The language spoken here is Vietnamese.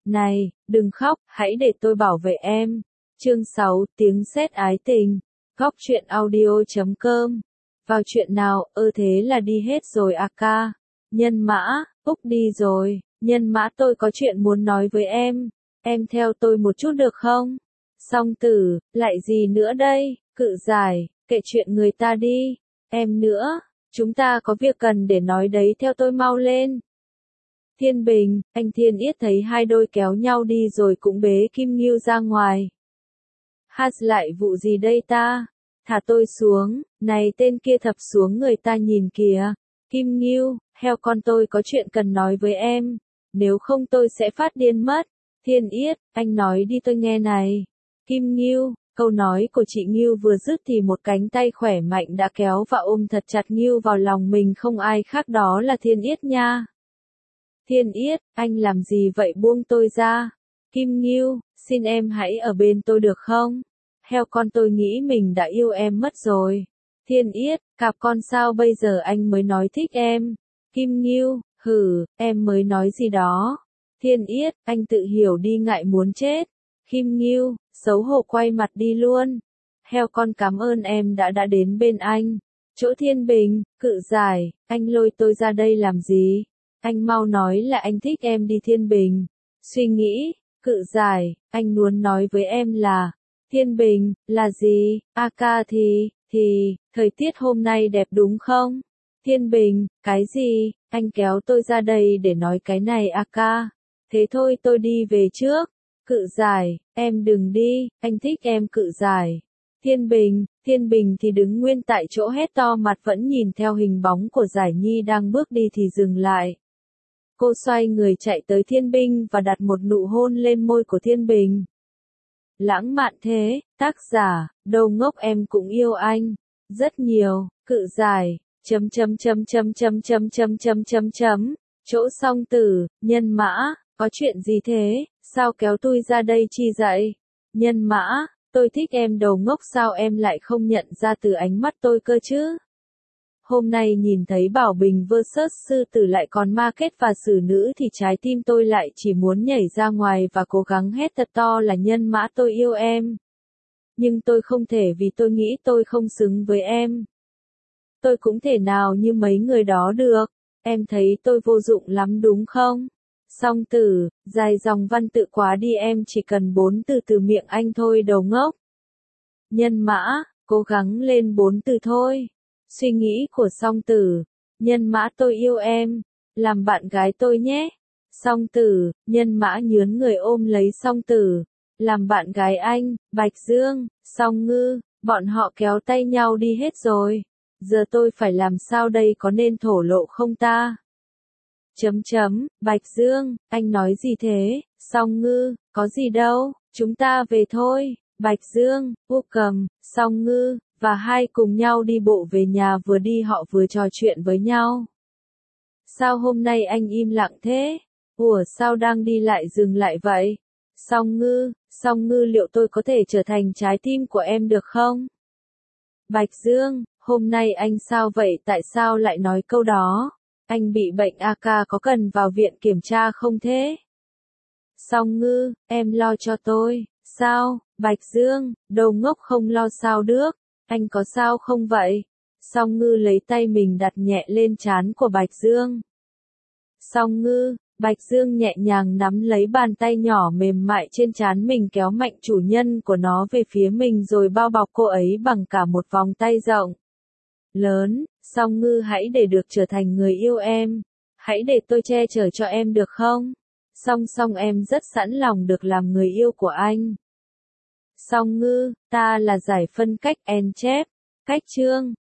Này, đừng khóc, hãy để tôi bảo vệ em. Chương 6, tiếng sét ái tình. Góc truyện audio.com. Vào chuyện nào, thế là đi hết rồi à ca. Nhân mã, Úc đi rồi, nhân mã tôi có chuyện muốn nói với em theo tôi một chút được không? Song tử, lại gì nữa đây, cự giải, kệ chuyện người ta đi, em nữa, chúng ta có việc cần để nói đấy theo tôi mau lên. Thiên Bình, anh Thiên Yết thấy hai đôi kéo nhau đi rồi cũng bế Kim Ngưu ra ngoài. Hát lại vụ gì đây ta? Thả tôi xuống, này tên kia thập xuống người ta nhìn kìa. Kim Ngưu, heo con tôi có chuyện cần nói với em, nếu không tôi sẽ phát điên mất. Thiên Yết, anh nói đi tôi nghe này. Kim Ngưu, câu nói của chị Ngưu vừa dứt thì một cánh tay khỏe mạnh đã kéo và ôm thật chặt Ngưu vào lòng mình, không ai khác đó là Thiên Yết nha. Thiên Yết, anh làm gì vậy, buông tôi ra. Kim Ngưu, xin em hãy ở bên tôi được không? Heo con tôi nghĩ mình đã yêu em mất rồi. Thiên Yết, cạp con sao bây giờ anh mới nói thích em? Kim Ngưu, em mới nói gì đó. Thiên Yết, anh tự hiểu đi, ngại muốn chết. Kim Ngưu, xấu hổ quay mặt đi luôn. Heo con cảm ơn em đã đến bên anh. Chỗ Thiên Bình, cự giải, anh lôi tôi ra đây làm gì? Anh mau nói là anh thích em đi Thiên Bình. Suy nghĩ, cự giải, anh muốn nói với em là, Thiên Bình, là gì, ca thì, thời tiết hôm nay đẹp đúng không? Thiên Bình, cái gì, anh kéo tôi ra đây để nói cái này ca. Thế thôi tôi đi về trước. Cự giải, em đừng đi, anh thích em cự giải. Thiên Bình thì đứng nguyên tại chỗ hét to, mặt vẫn nhìn theo hình bóng của Giải Nhi đang bước đi thì dừng lại. Cô xoay người chạy tới Thiên Bình và đặt một nụ hôn lên môi của Thiên Bình. Lãng mạn thế, tác giả, Đầu Ngốc em cũng yêu anh, rất nhiều, cự giải, chỗ Song Tử, nhân mã, có chuyện gì thế, sao kéo tôi ra đây chi vậy? Nhân mã, tôi thích em. Đầu Ngốc, sao em lại không nhận ra từ ánh mắt tôi cơ chứ? Hôm nay nhìn thấy Bảo Bình vs Sư Tử lại còn ma kết và xử nữ thì trái tim tôi lại chỉ muốn nhảy ra ngoài và cố gắng hét thật to là nhân mã tôi yêu em. Nhưng tôi không thể, vì tôi nghĩ tôi không xứng với em. Tôi cũng thể nào như mấy người đó được. Em thấy tôi vô dụng lắm đúng không? Song Tử, dài dòng văn tự quá đi, em chỉ cần 4 từ từ miệng anh thôi. Đầu Ngốc. Nhân mã, cố gắng lên 4 từ thôi. Suy nghĩ của Song Tử, nhân mã tôi yêu em, làm bạn gái tôi nhé. Song Tử, nhân mã nhướn người ôm lấy Song Tử, làm bạn gái anh. Bạch Dương, Song Ngư, bọn họ kéo tay nhau đi hết rồi. Giờ tôi phải làm sao đây, có nên thổ lộ không ta? Bạch Dương, anh nói gì thế? Song Ngư, có gì đâu, chúng ta về thôi. Bạch Dương, Úc Cầm, Song Ngư và hai cùng nhau đi bộ về nhà, vừa đi họ vừa trò chuyện với nhau. Sao hôm nay anh im lặng thế? Ủa, sao đang đi lại dừng lại vậy? Song Ngư, liệu tôi có thể trở thành trái tim của em được không? Bạch Dương, hôm nay anh sao vậy, tại sao lại nói câu đó? Anh bị bệnh ca, có cần vào viện kiểm tra không thế? Song Ngư, em lo cho tôi. Sao? Bạch Dương, Đầu Ngốc không lo sao được, anh có sao không vậy? Song Ngư lấy tay mình đặt nhẹ lên trán của Bạch Dương. Song Ngư, Bạch Dương nhẹ nhàng nắm lấy bàn tay nhỏ mềm mại trên trán mình, kéo mạnh chủ nhân của nó về phía mình rồi bao bọc cô ấy bằng cả một vòng tay rộng lớn. Song Ngư, hãy để được trở thành người yêu em, hãy để tôi che chở cho em được không? Song em rất sẵn lòng được làm người yêu của anh. Song Ngư, ta là giải phân cách en chép, cách chương.